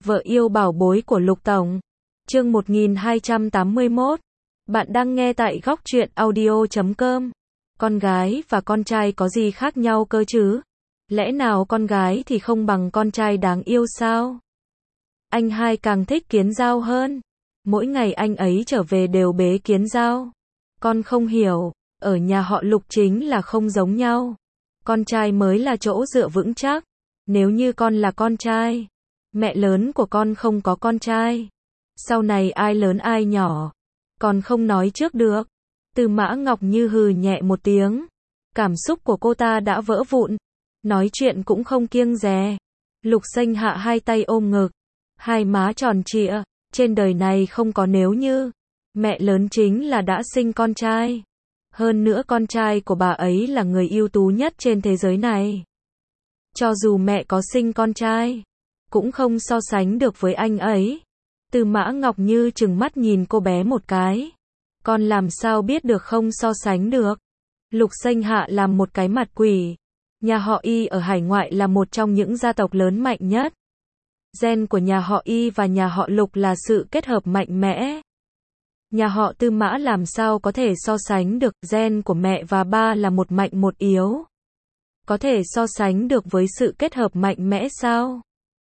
Vợ yêu bảo bối của Lục Tổng. Chương 1281. Bạn đang nghe tại góc truyện audio.com. Con gái và con trai có gì khác nhau cơ chứ? Lẽ nào con gái thì không bằng con trai đáng yêu sao? Anh hai càng thích Kiến Dao hơn. Mỗi ngày anh ấy trở về đều bế Kiến Dao. Con không hiểu, ở nhà họ Lục chính là không giống nhau. Con trai mới là chỗ dựa vững chắc. Nếu như con là con trai, mẹ lớn của con không có con trai, sau này ai lớn ai nhỏ, còn không nói trước được. Tư Mã Ngọc Như hừ nhẹ một tiếng. Cảm xúc của cô ta đã vỡ vụn. Nói chuyện cũng không kiêng dè. Lục Xanh hạ hai tay ôm ngực. Hai má tròn trịa. Trên đời này không có nếu như. Mẹ lớn chính là đã sinh con trai. Hơn nữa con trai của bà ấy là người ưu tú nhất trên thế giới này. Cho dù mẹ có sinh con trai, cũng không so sánh được với anh ấy. Tư Mã Ngọc Như trừng mắt nhìn cô bé một cái. Con làm sao biết được không so sánh được. Lục Xanh hạ làm một cái mặt quỷ. Nhà họ Y ở hải ngoại là một trong những gia tộc lớn mạnh nhất. Gen của nhà họ Y và nhà họ Lục là sự kết hợp mạnh mẽ. Nhà họ Tư Mã làm sao có thể so sánh được, gen của mẹ và ba là một mạnh một yếu. Có thể so sánh được với sự kết hợp mạnh mẽ sao?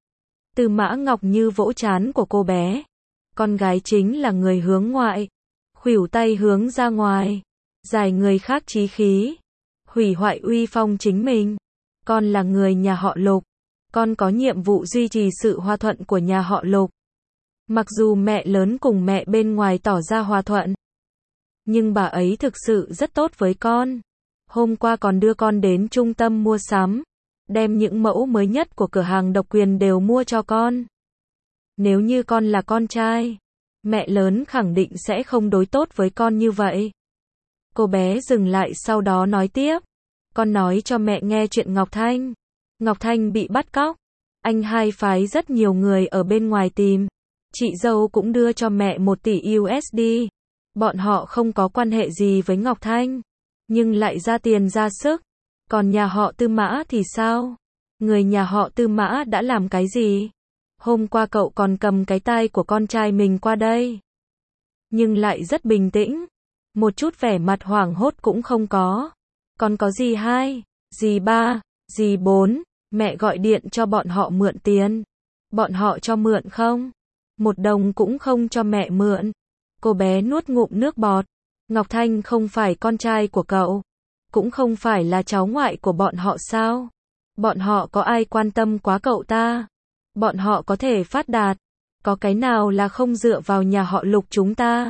Tư Mã Ngọc Như vỗ trán của cô bé. Con gái chính là người hướng ngoại. Khuỷu tay hướng ra ngoài. Giải người khác chí khí. Hủy hoại uy phong chính mình. Con là người nhà họ Lục. Con có nhiệm vụ duy trì sự hòa thuận của nhà họ Lục. Mặc dù mẹ lớn cùng mẹ bên ngoài tỏ ra hòa thuận, nhưng bà ấy thực sự rất tốt với con. Hôm qua còn đưa con đến trung tâm mua sắm, đem những mẫu mới nhất của cửa hàng độc quyền đều mua cho con. Nếu như con là con trai, mẹ lớn khẳng định sẽ không đối tốt với con như vậy. Cô bé dừng lại sau đó nói tiếp. Con nói cho mẹ nghe chuyện Ngọc Thanh. Ngọc Thanh bị bắt cóc. Anh hai phái rất nhiều người ở bên ngoài tìm. Chị dâu cũng đưa cho mẹ 1 tỷ USD. Bọn họ không có quan hệ gì với Ngọc Thanh, nhưng lại ra tiền ra sức. Còn nhà họ Tư Mã thì sao? Người nhà họ Tư Mã đã làm cái gì? Hôm qua cậu còn cầm cái tai của con trai mình qua đây, nhưng lại rất bình tĩnh. Một chút vẻ mặt hoảng hốt cũng không có. Còn có dì hai, dì ba, dì bốn, mẹ gọi điện cho bọn họ mượn tiền. Bọn họ cho mượn không? 1 đồng cũng không cho mẹ mượn. Cô bé nuốt ngụm nước bọt. Ngọc Thanh không phải con trai của cậu, cũng không phải là cháu ngoại của bọn họ sao? Bọn họ có ai quan tâm quá cậu ta? Bọn họ có thể phát đạt, có cái nào là không dựa vào nhà họ Lục chúng ta?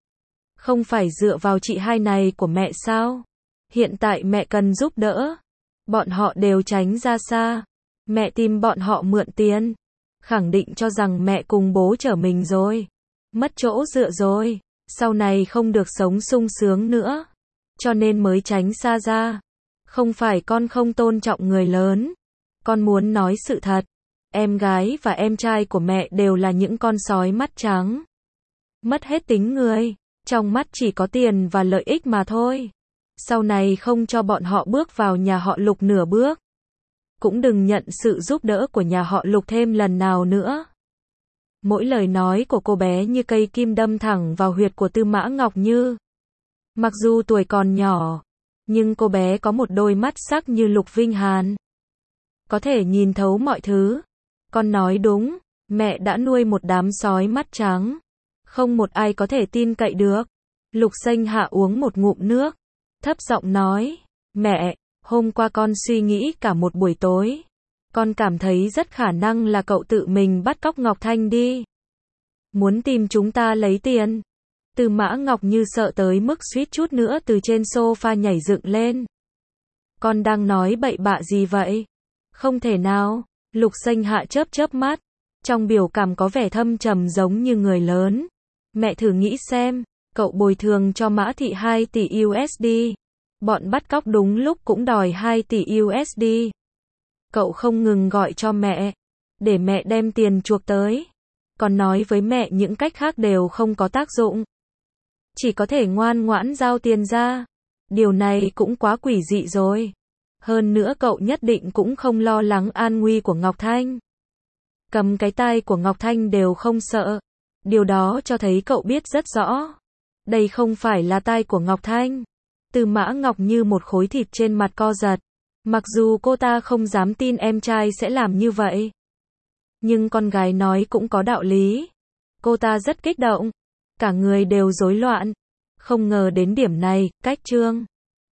Không phải dựa vào chị hai này của mẹ sao? Hiện tại mẹ cần giúp đỡ, bọn họ đều tránh ra xa. Mẹ tìm bọn họ mượn tiền, khẳng định cho rằng mẹ cùng bố chở mình rồi, mất chỗ dựa rồi, sau này không được sống sung sướng nữa, cho nên mới tránh xa ra. Không phải con không tôn trọng người lớn, con muốn nói sự thật. Em gái và em trai của mẹ đều là những con sói mắt trắng, mất hết tính người, trong mắt chỉ có tiền và lợi ích mà thôi. Sau này không cho bọn họ bước vào nhà họ Lục nửa bước, cũng đừng nhận sự giúp đỡ của nhà họ Lục thêm lần nào nữa. Mỗi lời nói của cô bé như cây kim đâm thẳng vào huyệt của Tư Mã Ngọc Như. Mặc dù tuổi còn nhỏ, nhưng cô bé có một đôi mắt sắc như Lục Vinh Hàn, có thể nhìn thấu mọi thứ. Con nói đúng, mẹ đã nuôi một đám sói mắt trắng, không một ai có thể tin cậy được. Lục Xanh hạ uống một ngụm nước, thấp giọng nói, mẹ, hôm qua con suy nghĩ cả một buổi tối. Con cảm thấy rất khả năng là cậu tự mình bắt cóc Ngọc Thanh đi, muốn tìm chúng ta lấy tiền. Tư Mã Ngọc Như sợ tới mức suýt chút nữa từ trên sofa nhảy dựng lên. Con đang nói bậy bạ gì vậy? Không thể nào. Lục Xanh hạ chớp chớp mắt, trong biểu cảm có vẻ thâm trầm giống như người lớn. Mẹ thử nghĩ xem, cậu bồi thường cho Mã Thị 2 tỷ USD. Bọn bắt cóc đúng lúc cũng đòi 2 tỷ USD. Cậu không ngừng gọi cho mẹ, để mẹ đem tiền chuộc tới. Còn nói với mẹ những cách khác đều không có tác dụng. Chỉ có thể ngoan ngoãn giao tiền ra. Điều này cũng quá quỷ dị rồi. Hơn nữa cậu nhất định cũng không lo lắng an nguy của Ngọc Thanh. cầm cái tai của Ngọc Thanh đều không sợ. Điều đó cho thấy cậu biết rất rõ. Đây không phải là tai của Ngọc Thanh. Tư Mã Ngọc như một khối thịt trên mặt co giật. Mặc dù cô ta không dám tin em trai sẽ làm như vậy. Nhưng con gái nói cũng có đạo lý. Cô ta rất kích động. Cả người đều rối loạn. Không ngờ đến điểm này, cách chương